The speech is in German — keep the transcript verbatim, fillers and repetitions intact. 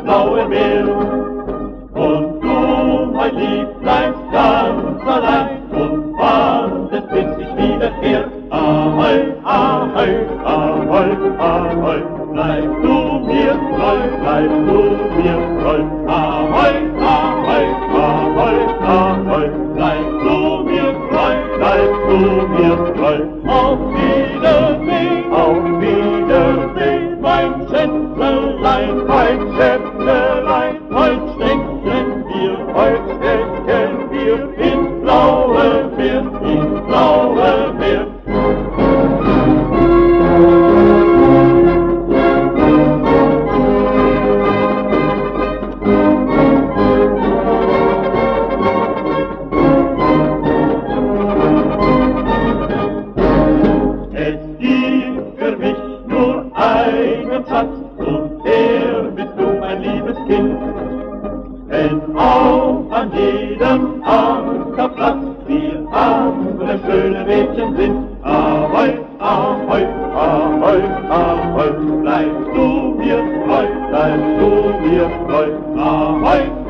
blaue Meer. Und du, mein Lieb, bleibst ganz allein und wartest, bis ich wiederkehr. Ahoi, ahoi, ahoi, ahoi, bleib du mir treu, bleib du mir treu. Ahoi, ahoi, ahoi, ahoi, bleib du mir treu, bleib du mir treu. Auf Wiedersehen, auf Wiedersehen, mein Schätzelein, mein Schätzelein, heute stecken wir, heute stecken wir ins blaue Meer, ins blaue Meer. Schatz, und der bist du, mein liebes Kind. Wenn auch an jedem Ankerplatz wir andere schöne Mädchen sind. Ahoi, ahoi, ahoi, ahoi, bleib du mir treu, bleib du mir treu. Ahoi,